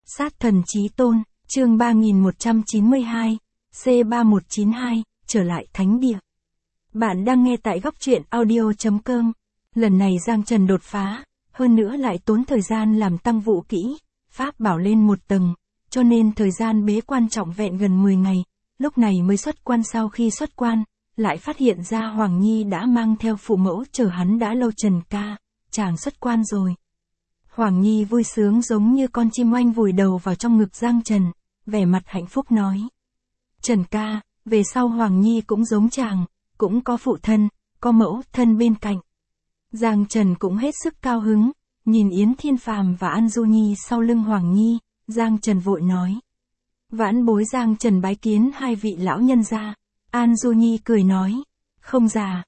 Sát thần chí tôn, chương 3192, C3192, trở lại thánh địa. Bạn đang nghe tại góc truyện audio.com. Lần này Giang Trần đột phá, hơn nữa lại tốn thời gian làm tăng vũ kỹ, pháp bảo lên một tầng, cho nên thời gian bế quan trọn vẹn gần 10 ngày, lúc này mới xuất quan. Sau khi xuất quan, lại phát hiện ra Hoàng Nhi đã mang theo phụ mẫu chờ hắn đã lâu. Trần ca, chàng xuất quan rồi. Hoàng Nhi vui sướng giống như con chim oanh vùi đầu vào trong ngực Giang Trần, vẻ mặt hạnh phúc nói. Trần ca, về sau Hoàng Nhi cũng giống chàng, cũng có phụ thân, có mẫu thân bên cạnh. Giang Trần cũng hết sức cao hứng, nhìn Yến Thiên Phàm và An Du Nhi sau lưng Hoàng Nhi, Giang Trần vội nói. Vãn bối Giang Trần bái kiến hai vị lão nhân gia. An Du Nhi cười nói, không già,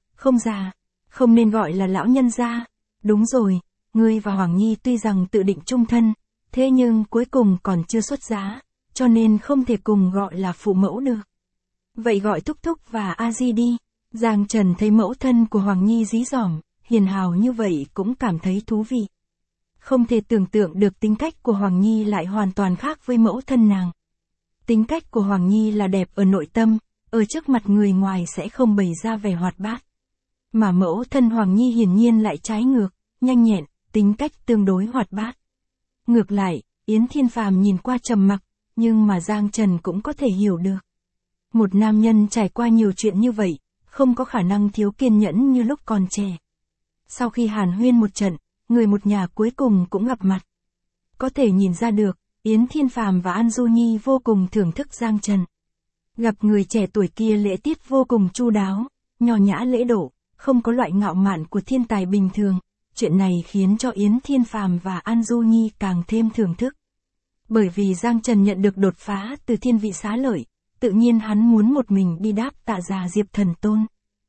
không nên gọi là lão nhân gia. Đúng rồi, ngươi và Hoàng Nhi tuy rằng tự định chung thân, thế nhưng cuối cùng còn chưa xuất giá, cho nên không thể cùng gọi là phụ mẫu được. Vậy gọi Thúc Thúc và A Di đi. Giang Trần thấy mẫu thân của Hoàng Nhi dí dỏm, hiền hào như vậy cũng cảm thấy thú vị. Không thể tưởng tượng được tính cách của Hoàng Nhi lại hoàn toàn khác với mẫu thân nàng. Tính cách của Hoàng Nhi là đẹp ở nội tâm, ở trước mặt người ngoài sẽ không bày ra vẻ hoạt bát. Mà mẫu thân Hoàng Nhi hiển nhiên lại trái ngược, nhanh nhẹn, tính cách tương đối hoạt bát. Ngược lại, Yến Thiên Phàm nhìn qua trầm mặc, nhưng mà Giang Trần cũng có thể hiểu được. Một nam nhân trải qua nhiều chuyện như vậy, không có khả năng thiếu kiên nhẫn như lúc còn trẻ. Sau khi hàn huyên một trận, người một nhà cuối cùng cũng gặp mặt. Có thể nhìn ra được, Yến Thiên Phàm và An Du Nhi vô cùng thưởng thức Giang Trần. Gặp người trẻ tuổi kia lễ tiết vô cùng chu đáo, nho nhã lễ độ, không có loại ngạo mạn của thiên tài bình thường. Chuyện này khiến cho Yến Thiên Phàm và An Du Nhi càng thêm thưởng thức. Bởi vì Giang Trần nhận được đột phá từ thiên vị xá lợi, tự nhiên hắn muốn một mình đi đáp tạ già Diệp Thần Tôn.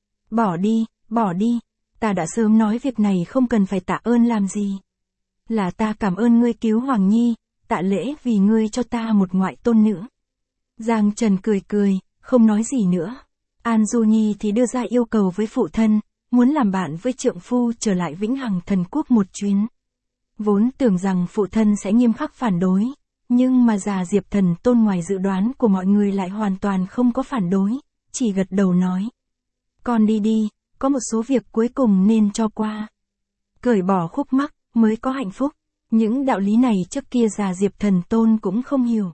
Bỏ đi, ta đã sớm nói việc này không cần phải tạ ơn làm gì. Là ta cảm ơn ngươi cứu Hoàng Nhi, tạ lễ vì ngươi cho ta một ngoại tôn nữ. Giang Trần cười, không nói gì nữa. An Du Nhi thì đưa ra yêu cầu với phụ thân, muốn làm bạn với trượng phu trở lại Vĩnh Hằng Thần Quốc một chuyến. Vốn tưởng rằng phụ thân sẽ nghiêm khắc phản đối, nhưng mà già Diệp Thần Tôn ngoài dự đoán của mọi người lại hoàn toàn không có phản đối, chỉ gật đầu nói. Con đi, có một số việc cuối cùng nên cho qua. Cởi bỏ khúc mắc, mới có hạnh phúc. Những đạo lý này trước kia già Diệp Thần Tôn cũng không hiểu.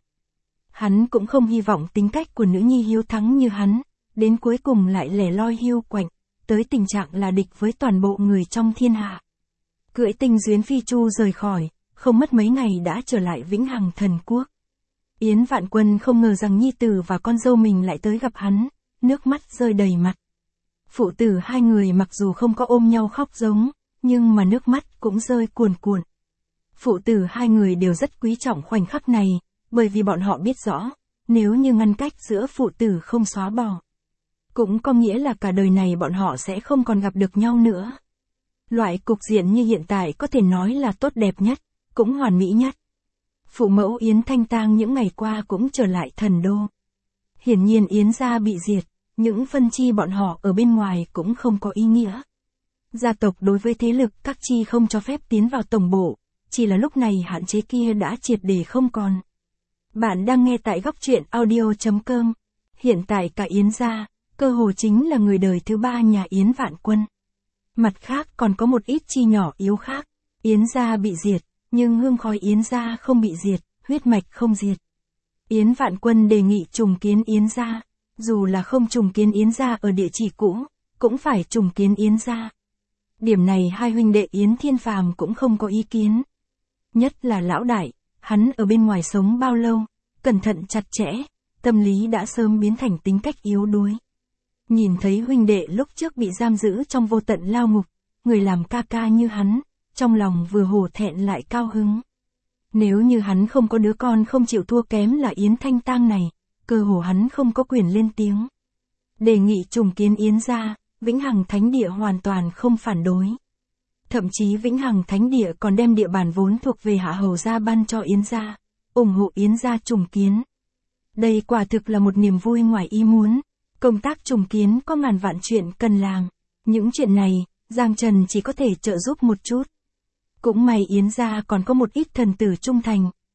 Hắn cũng không hy vọng tính cách của nữ nhi hiếu thắng như hắn, đến cuối cùng lại lẻ loi hiu quạnh, tới tình trạng là địch với toàn bộ người trong thiên hạ. Cưỡi Tinh Duyến Phi Chu rời khỏi, không mất mấy ngày đã trở lại Vĩnh Hằng Thần Quốc. Yến Vạn Quân không ngờ rằng nhi tử và con dâu mình lại tới gặp hắn, nước mắt rơi đầy mặt. Phụ tử hai người mặc dù không có ôm nhau khóc giống, nhưng mà nước mắt cũng rơi cuồn cuộn. Phụ tử hai người đều rất quý trọng khoảnh khắc này, bởi vì bọn họ biết rõ, nếu như ngăn cách giữa phụ tử không xóa bỏ, cũng có nghĩa là cả đời này bọn họ sẽ không còn gặp được nhau nữa. Loại cục diện như hiện tại có thể nói là tốt đẹp nhất, cũng hoàn mỹ nhất. Phụ mẫu Yến Thanh Tang những ngày qua cũng trở lại thần đô. Hiển nhiên Yến gia bị diệt, những phân chi bọn họ ở bên ngoài cũng không có ý nghĩa. Gia tộc đối với thế lực các chi không cho phép tiến vào tổng bộ, chỉ là lúc này hạn chế kia đã triệt để không còn. Bạn đang nghe tại góc truyện audio.com. Hiện tại cả Yến gia, cơ hồ chính là người đời thứ ba nhà Yến Vạn Quân. Mặt khác còn có một ít chi nhỏ yếu khác. Yến gia bị diệt, nhưng hương khói Yến gia không bị diệt, huyết mạch không diệt. Yến Vạn Quân đề nghị trùng kiến Yến gia, dù là không trùng kiến Yến gia ở địa chỉ cũ, cũng phải trùng kiến Yến gia. Điểm này hai huynh đệ Yến Thiên Phàm cũng không có ý kiến. Nhất là lão đại, hắn ở bên ngoài sống bao lâu, cẩn thận chặt chẽ, tâm lý đã sớm biến thành tính cách yếu đuối. Nhìn thấy huynh đệ lúc trước bị giam giữ trong vô tận lao ngục, người làm ca ca như hắn, trong lòng vừa hổ thẹn lại cao hứng. Nếu như hắn không có đứa con không chịu thua kém là Yến Thanh Tang này, cơ hồ hắn không có quyền lên tiếng. Đề nghị trùng kiến Yến gia, Vĩnh Hằng Thánh Địa hoàn toàn không phản đối. Thậm chí Vĩnh Hằng Thánh Địa còn đem địa bàn vốn thuộc về Hạ Hầu gia ban cho Yến gia, ủng hộ Yến gia trùng kiến. Đây quả thực là một niềm vui ngoài ý muốn. Công tác trùng kiến có ngàn vạn chuyện cần làm. Những chuyện này, Giang Trần chỉ có thể trợ giúp một chút. Cũng may Yến gia còn có một ít thần tử trung thành,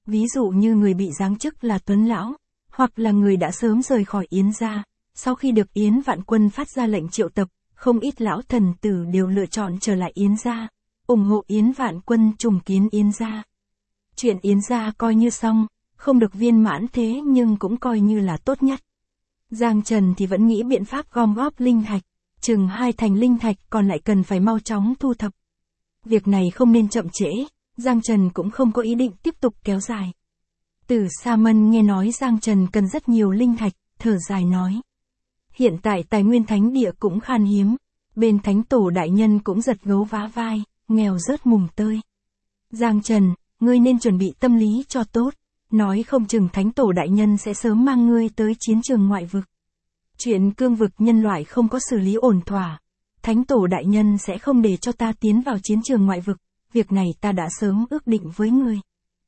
Ví dụ như người bị giáng chức là Tuấn Lão, hoặc là người đã sớm rời khỏi Yến gia, sau khi được Yến Vạn Quân phát ra lệnh triệu tập, không ít lão thần tử đều lựa chọn trở lại Yến gia, ủng hộ Yến Vạn Quân trùng kiến Yến gia. Chuyện Yến gia coi như xong, không được viên mãn thế nhưng cũng coi như là tốt nhất. Giang Trần thì vẫn nghĩ biện pháp gom góp linh thạch, chừng 2 thành linh thạch còn lại cần phải mau chóng thu thập. Việc này không nên chậm trễ, Giang Trần cũng không có ý định tiếp tục kéo dài. Tử Sa Mân nghe nói Giang Trần cần rất nhiều linh thạch, thở dài nói. Hiện tại tài nguyên thánh địa cũng khan hiếm, bên thánh tổ đại nhân cũng giật gấu vá vai, nghèo rớt mùng tơi. Giang Trần, ngươi nên chuẩn bị tâm lý cho tốt, nói không chừng thánh tổ đại nhân sẽ sớm mang ngươi tới chiến trường ngoại vực. Chuyện cương vực nhân loại không có xử lý ổn thỏa, thánh tổ đại nhân sẽ không để cho ta tiến vào chiến trường ngoại vực, việc này ta đã sớm ước định với ngươi.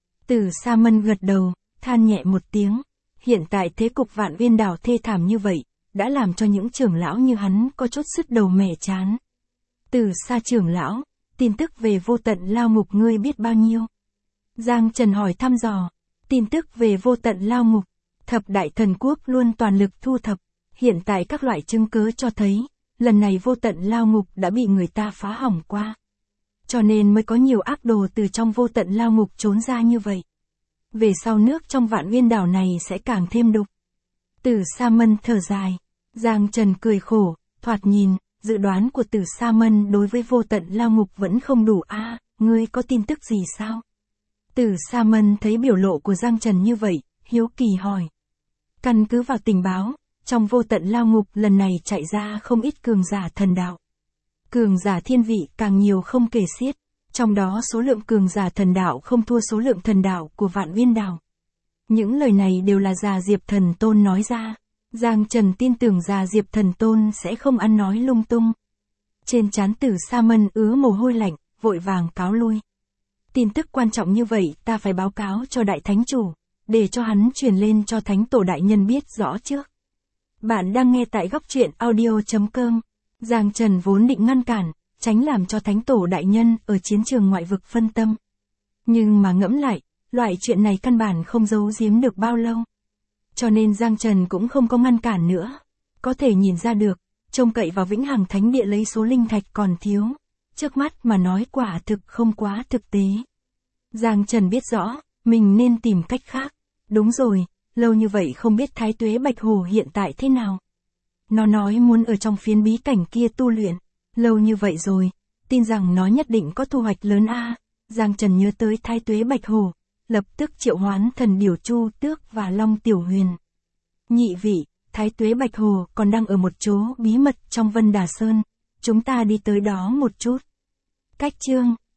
Tử Sa Mân gật đầu, than nhẹ một tiếng, hiện tại thế cục Vạn Uyên đảo thê thảm như vậy, đã làm cho những trưởng lão như hắn có chút sứt đầu mẻ chán. Tử Sa trưởng lão, tin tức về vô tận lao ngục ngươi biết bao nhiêu? Giang Trần hỏi thăm dò, tin tức về vô tận lao ngục, thập đại thần quốc luôn toàn lực thu thập, hiện tại các loại chứng cứ cho thấy, lần này vô tận lao ngục đã bị người ta phá hỏng qua. Cho nên mới có nhiều ác đồ từ trong vô tận lao ngục trốn ra như vậy. Về sau nước trong Vạn Uyên đảo này sẽ càng thêm đục. Tử Sa Mân thở dài, Giang Trần cười khổ, thoạt nhìn, dự đoán của Tử Sa Mân đối với vô tận lao ngục vẫn không đủ a, ngươi có tin tức gì sao? Tử Sa Mân thấy biểu lộ của Giang Trần như vậy, hiếu kỳ hỏi. Căn cứ vào tình báo, trong vô tận lao ngục lần này chạy ra không ít cường giả thần đạo. Cường giả thiên vị càng nhiều không kể xiết, trong đó số lượng cường giả thần đạo không thua số lượng thần đạo của Vạn Uyên đảo. Những lời này đều là Già Diệp Thần Tôn nói ra. Giang Trần tin tưởng Già Diệp Thần Tôn sẽ không ăn nói lung tung. Trên trán Tử Sa Mân ứa mồ hôi lạnh, vội vàng cáo lui. Tin tức quan trọng như vậy ta phải báo cáo cho Đại Thánh Chủ, để cho hắn truyền lên cho Thánh Tổ Đại Nhân biết rõ trước. Bạn đang nghe tại góc truyện audio.com. Giang Trần vốn định ngăn cản, tránh làm cho Thánh Tổ Đại Nhân ở chiến trường ngoại vực phân tâm. Nhưng mà ngẫm lại, loại chuyện này căn bản không giấu giếm được bao lâu. Cho nên Giang Trần cũng không có ngăn cản nữa. Có thể nhìn ra được, trông cậy vào Vĩnh Hằng Thánh Địa lấy số linh thạch còn thiếu. Trước mắt mà nói quả thực không quá thực tế. Giang Trần biết rõ, mình nên tìm cách khác. Đúng rồi, lâu như vậy không biết Thái Tuế Bạch Hổ hiện tại thế nào. Nó nói muốn ở trong phiến bí cảnh kia tu luyện. Lâu như vậy rồi, tin rằng nó nhất định có thu hoạch lớn a. Giang Trần nhớ tới Thái Tuế Bạch Hổ, lập tức triệu hoán thần điểu Chu Tước và Long Tiểu Huyền. Nhị vị, Thái Tuế Bạch Hổ còn đang ở một chỗ bí mật trong Vân Đà Sơn, chúng ta đi tới đó một chút. Cách chương